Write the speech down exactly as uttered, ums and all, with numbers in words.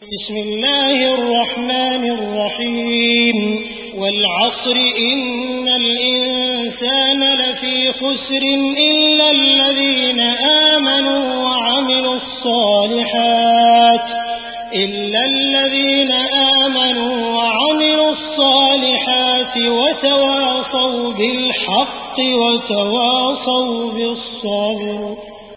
بسم الله الرحمن الرحيم والعصر إن الإنسان لفي خسر إلا الذين آمنوا وعملوا الصالحات إلا الذين آمنوا وعملوا الصالحات وتواصوا بالحق وتواصوا بالصبر.